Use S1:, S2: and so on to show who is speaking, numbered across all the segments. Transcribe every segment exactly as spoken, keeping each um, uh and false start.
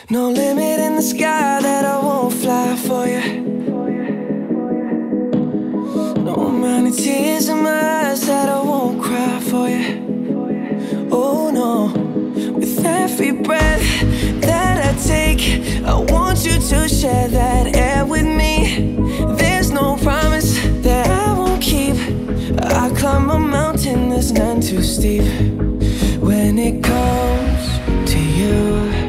S1: No limit in the sky that I won't fly for you. No amount of tears in my eyes that I won't cry for you. Oh no, with every breath that I take, I want you to share that air with me. There's no promise that I won't keep. I climb a mountain that's none too steep. When it comes to you,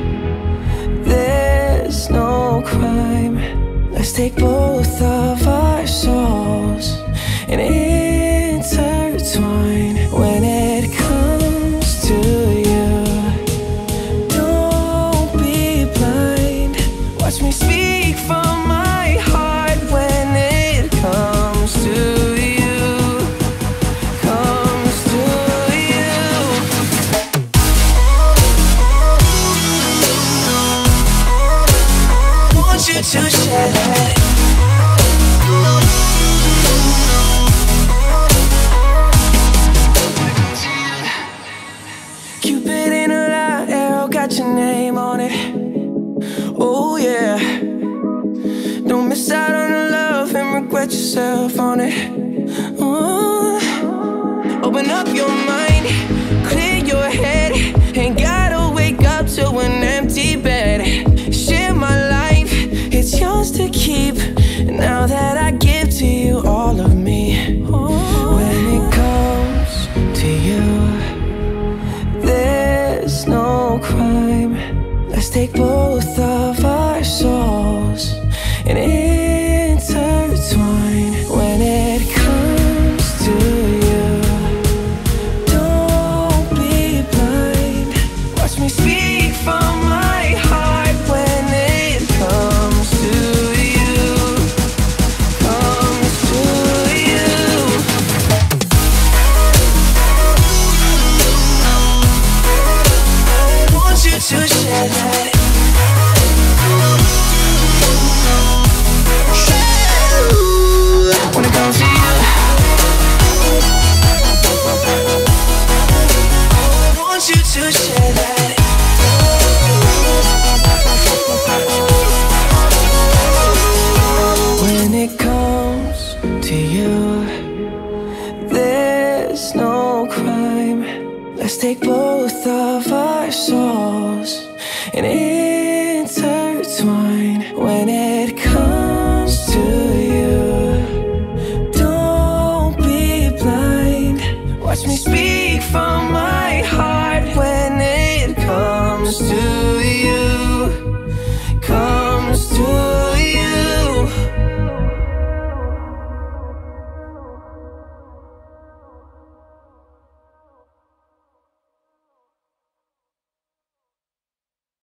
S1: there's no crime. Let's take both of our souls and intertwine. When it comes to you, don't be blind. Watch me speak from my heart. When it comes to you, comes to you. Want you to share that. Cupid in a light arrow got your name on it. Oh yeah. Don't miss out on the love and regret yourself on it. Oh. Open up your mind, clear your head. Ain't gotta wake up to an empty bed. Share my life, it's yours to keep. Now that I give to you all of me. When it comes to you, there's no crime. Let's take both of our souls and intertwine. When it comes to you, don't be blind. Watch me speak from my heart. When it comes to you, comes to you. Want you to share that. When it comes to you, want you to share that. When it comes to you, there's no crime. Let's take both of our souls and it